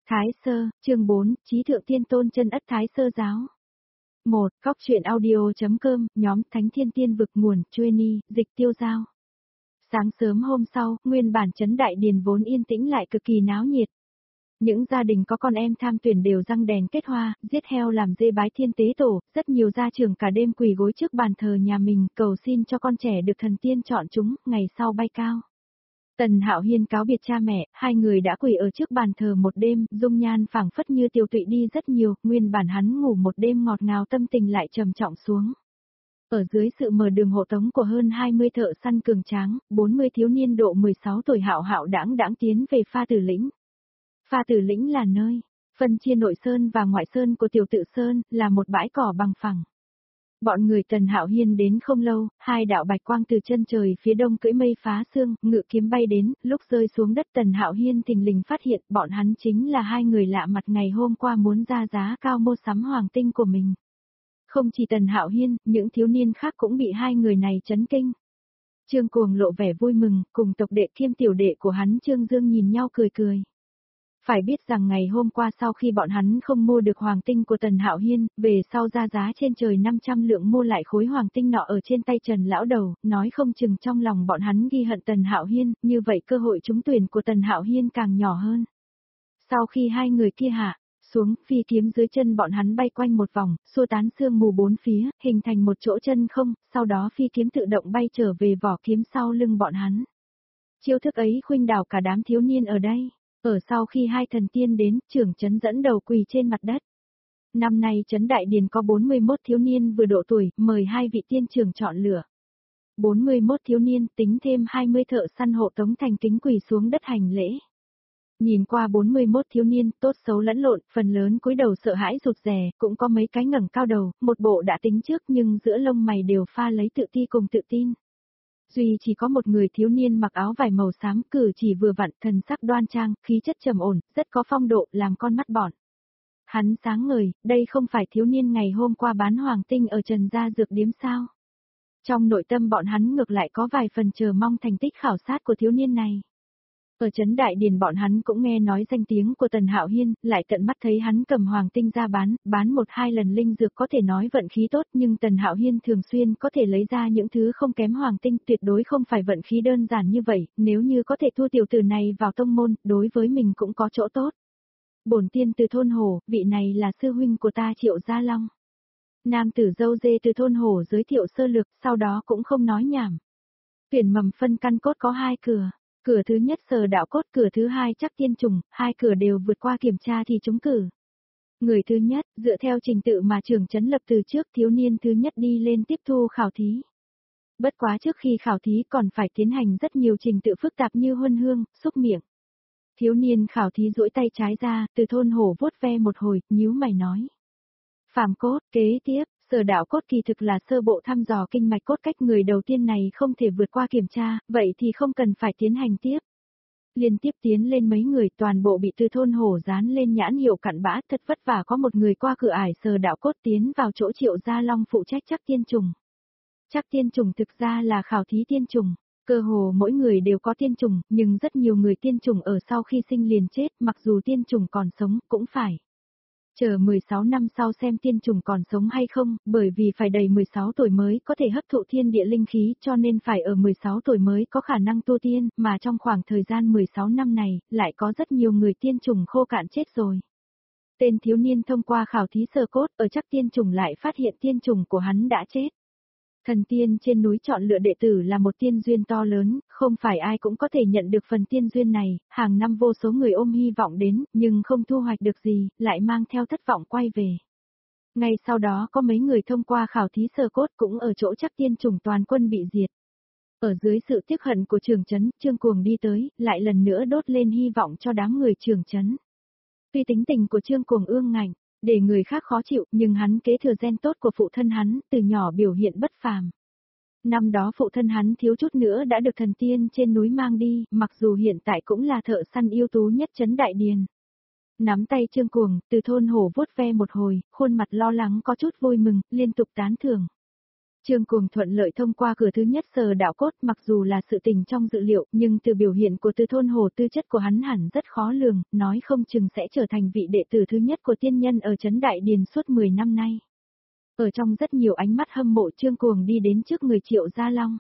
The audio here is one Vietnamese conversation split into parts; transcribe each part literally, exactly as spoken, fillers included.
Thái Sơ, chương bốn, Chí Thượng Tiên Tôn Chân Ất Thái Sơ Giáo. một. Góc truyện audio.com, nhóm Thánh Thiên Tiên Vực nguồn, Chueni, dịch Tiêu Giao. Sáng sớm hôm sau, nguyên bản trấn Đại Điền vốn yên tĩnh lại cực kỳ náo nhiệt. Những gia đình có con em tham tuyển đều răng đèn kết hoa, giết heo làm dê bái thiên tế tổ, rất nhiều gia trưởng cả đêm quỳ gối trước bàn thờ nhà mình, cầu xin cho con trẻ được thần tiên chọn chúng, ngày sau bay cao. Tần Hạo Hiên cáo biệt cha mẹ, hai người đã quỳ ở trước bàn thờ một đêm, dung nhan phảng phất như tiêu tụy đi rất nhiều, nguyên bản hắn ngủ một đêm ngọt ngào tâm tình lại trầm trọng xuống. Ở dưới sự mở đường hộ tống của hơn hai mươi thợ săn cường tráng, bốn mươi thiếu niên độ mười sáu tuổi hạo hạo đãng đãng tiến về Pha Tử Lĩnh. Pha Tử Lĩnh là nơi phân chia nội sơn và ngoại sơn của Tiểu Tự Sơn, là một bãi cỏ bằng phẳng. Bọn người Tần Hạo Hiên đến không lâu, hai đạo bạch quang từ chân trời phía đông cưỡi mây phá sương, ngự kiếm bay đến, lúc rơi xuống đất Tần Hạo Hiên thình lình phát hiện bọn hắn chính là hai người lạ mặt ngày hôm qua muốn ra giá cao mua sắm hoàng tinh của mình. Không chỉ Tần Hạo Hiên, những thiếu niên khác cũng bị hai người này chấn kinh. Trương Cuồng lộ vẻ vui mừng, cùng tộc đệ kiêm tiểu đệ của hắn Trương Dương nhìn nhau cười cười. Phải biết rằng ngày hôm qua sau khi bọn hắn không mua được hoàng tinh của Tần Hạo Hiên, về sau ra giá trên trời năm trăm lượng mua lại khối hoàng tinh nọ ở trên tay Trần lão đầu, nói không chừng trong lòng bọn hắn ghi hận Tần Hạo Hiên, như vậy cơ hội trúng tuyển của Tần Hạo Hiên càng nhỏ hơn. Sau khi hai người kia hạ xuống, phi kiếm dưới chân bọn hắn bay quanh một vòng, xua tán sương mù bốn phía, hình thành một chỗ chân không, sau đó phi kiếm tự động bay trở về vỏ kiếm sau lưng bọn hắn. Chiêu thức ấy khuynh đảo cả đám thiếu niên ở đây. Ở sau khi hai thần tiên đến, trưởng trấn dẫn đầu quỳ trên mặt đất. Năm nay trấn Đại Điền có bốn mươi mốt thiếu niên vừa độ tuổi, mời hai vị tiên trưởng chọn lựa. bốn mươi mốt thiếu niên, tính thêm hai mươi thợ săn hộ tống thành kính quỳ xuống đất hành lễ. Nhìn qua bốn mươi mốt thiếu niên, tốt xấu lẫn lộn, phần lớn cúi đầu sợ hãi rụt rè, cũng có mấy cái ngẩng cao đầu, một bộ đã tính trước nhưng giữa lông mày đều pha lấy tự ti cùng tự tin. Duy chỉ có một người thiếu niên mặc áo vải màu xám, cử chỉ vừa vặn, thần sắc đoan trang, khí chất trầm ổn, rất có phong độ, làm con mắt bọn. Hắn sáng ngời, đây không phải thiếu niên ngày hôm qua bán hoàng tinh ở Trần Gia Dược Điếm sao? Trong nội tâm bọn hắn ngược lại có vài phần chờ mong thành tích khảo sát của thiếu niên này. Ở trấn Đại Điền bọn hắn cũng nghe nói danh tiếng của Tần Hạo Hiên, lại tận mắt thấy hắn cầm hoàng tinh ra bán, bán một hai lần linh dược có thể nói vận khí tốt, nhưng Tần Hạo Hiên thường xuyên có thể lấy ra những thứ không kém hoàng tinh, tuyệt đối không phải vận khí đơn giản như vậy, nếu như có thể thu tiểu tử này vào tông môn, đối với mình cũng có chỗ tốt. Bổn tiên từ thôn Hồ, vị này là sư huynh của ta Triệu Gia Long. Nam tử dâu dê từ thôn Hồ giới thiệu sơ lược, sau đó cũng không nói nhảm. Tuyển mầm phân căn cốt có hai cửa. Cửa thứ nhất Sở Đạo Cốt, cửa thứ hai Chắc Tiên Trùng, hai cửa đều vượt qua kiểm tra thì trúng cử. Người thứ nhất, dựa theo trình tự mà trưởng trấn lập từ trước, thiếu niên thứ nhất đi lên tiếp thu khảo thí. Bất quá trước khi khảo thí còn phải tiến hành rất nhiều trình tự phức tạp như huân hương, xúc miệng. Thiếu niên khảo thí duỗi tay trái ra, từ thôn Hổ vuốt ve một hồi, nhíu mày nói. Phàm cốt, kế tiếp. Sở Đạo Cốt kỳ thực là sơ bộ thăm dò kinh mạch cốt cách, người đầu tiên này không thể vượt qua kiểm tra, vậy thì không cần phải tiến hành tiếp. Liên tiếp tiến lên mấy người, toàn bộ bị từ thôn Hổ dán lên nhãn hiệu cặn bã, thật vất vả có một người qua cửa ải Sở Đạo Cốt tiến vào chỗ Triệu Gia Long phụ trách Chắc Tiên Trùng. Chắc Tiên Trùng thực ra là khảo thí tiên trùng, cơ hồ mỗi người đều có tiên trùng, nhưng rất nhiều người tiên trùng ở sau khi sinh liền chết, mặc dù tiên trùng còn sống, cũng phải chờ mười sáu năm sau xem tiên trùng còn sống hay không, bởi vì phải đầy mười sáu tuổi mới có thể hấp thụ thiên địa linh khí, cho nên phải ở mười sáu tuổi mới có khả năng tu tiên, mà trong khoảng thời gian mười sáu năm này, lại có rất nhiều người tiên trùng khô cạn chết rồi. Tên thiếu niên thông qua khảo thí sơ cốt, ở Chắc Tiên Trùng lại phát hiện tiên trùng của hắn đã chết. Thần tiên trên núi chọn lựa đệ tử là một tiên duyên to lớn, không phải ai cũng có thể nhận được phần tiên duyên này, hàng năm vô số người ôm hy vọng đến, nhưng không thu hoạch được gì, lại mang theo thất vọng quay về. Ngay sau đó có mấy người thông qua khảo thí sơ cốt cũng ở chỗ Chắc Tiên Trùng toàn quân bị diệt. Ở dưới sự tiếc hận của trưởng trấn, Trương Cuồng đi tới, lại lần nữa đốt lên hy vọng cho đám người trưởng trấn. Tuy tính tình của Trương Cuồng ương ngạnh, để người khác khó chịu, nhưng hắn kế thừa gen tốt của phụ thân hắn, từ nhỏ biểu hiện bất phàm. Năm đó phụ thân hắn thiếu chút nữa đã được thần tiên trên núi mang đi, mặc dù hiện tại cũng là thợ săn ưu tú nhất trấn Đại Điền. Nắm tay Trương Cuồng, từ thôn Hổ vuốt ve một hồi, khuôn mặt lo lắng có chút vui mừng, liên tục tán thưởng. Trương Cuồng thuận lợi thông qua cửa thứ nhất sờ đạo cốt, mặc dù là sự tình trong dự liệu, nhưng từ biểu hiện của Từ Thôn Hồ tư chất của hắn hẳn rất khó lường, nói không chừng sẽ trở thành vị đệ tử thứ nhất của tiên nhân ở Trấn Đại Điền suốt mười năm nay. Ở trong rất nhiều ánh mắt hâm mộ, Trương Cuồng đi đến trước người Triệu Gia Long.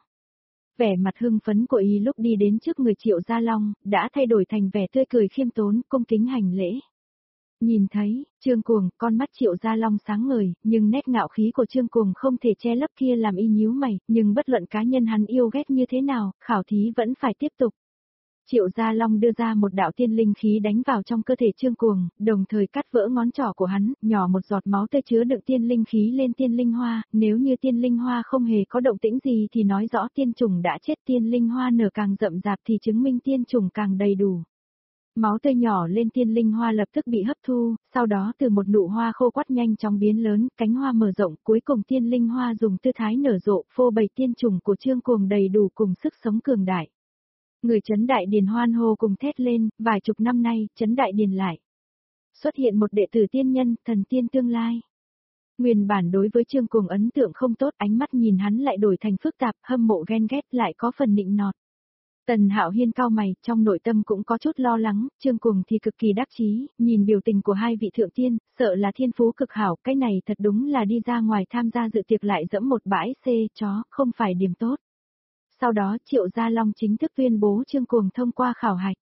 Vẻ mặt hưng phấn của y lúc đi đến trước người Triệu Gia Long, đã thay đổi thành vẻ tươi cười khiêm tốn, cung kính hành lễ. Nhìn thấy, Trương Cuồng, con mắt Triệu Gia Long sáng ngời, nhưng nét ngạo khí của Trương Cuồng không thể che lấp kia làm y nhíu mày, nhưng bất luận cá nhân hắn yêu ghét như thế nào, khảo thí vẫn phải tiếp tục. Triệu Gia Long đưa ra một đạo tiên linh khí đánh vào trong cơ thể Trương Cuồng, đồng thời cắt vỡ ngón trỏ của hắn, nhỏ một giọt máu tươi chứa đựng tiên linh khí lên tiên linh hoa, nếu như tiên linh hoa không hề có động tĩnh gì thì nói rõ tiên trùng đã chết, tiên linh hoa nở càng rậm rạp thì chứng minh tiên trùng càng đầy đủ. Máu tươi nhỏ lên tiên linh hoa lập tức bị hấp thu, sau đó từ một nụ hoa khô quắt nhanh chóng biến lớn, cánh hoa mở rộng, cuối cùng tiên linh hoa dùng tư thái nở rộ, phô bày tiên trùng của Trương Cuồng đầy đủ cùng sức sống cường đại. Người Trấn Đại Điền hoan hô cùng thét lên, vài chục năm nay, Trấn Đại Điền lại xuất hiện một đệ tử tiên nhân, thần tiên tương lai. Nguyên bản đối với Trương Cuồng ấn tượng không tốt, ánh mắt nhìn hắn lại đổi thành phức tạp, hâm mộ ghen ghét, lại có phần nịnh nọt. Tần Hạo Hiên cau mày, trong nội tâm cũng có chút lo lắng, Trương Cuồng thì cực kỳ đắc chí, nhìn biểu tình của hai vị thượng tiên, sợ là thiên phú cực hảo, cái này thật đúng là đi ra ngoài tham gia dự tiệc lại dẫm một bãi xê chó, không phải điểm tốt. Sau đó Triệu Gia Long chính thức tuyên bố Trương Cuồng thông qua khảo hạch.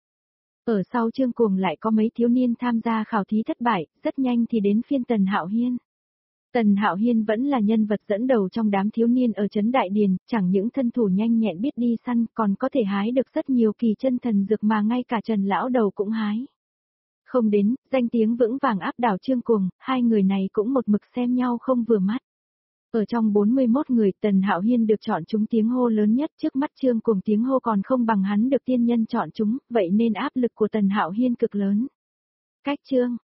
Ở sau Trương Cuồng lại có mấy thiếu niên tham gia khảo thí thất bại, rất nhanh thì đến phiên Tần Hạo Hiên. Tần Hạo Hiên vẫn là nhân vật dẫn đầu trong đám thiếu niên ở Trấn Đại Điền, chẳng những thân thủ nhanh nhẹn biết đi săn, còn có thể hái được rất nhiều kỳ chân thần dược mà ngay cả Trần lão đầu cũng hái. Không đến, danh tiếng vững vàng áp đảo Trương Cuồng, hai người này cũng một mực xem nhau không vừa mắt. Ở trong bốn mươi mốt người, Tần Hạo Hiên được chọn chúng tiếng hô lớn nhất, trước mắt Trương Cuồng tiếng hô còn không bằng hắn được tiên nhân chọn chúng, vậy nên áp lực của Tần Hạo Hiên cực lớn. Cách chương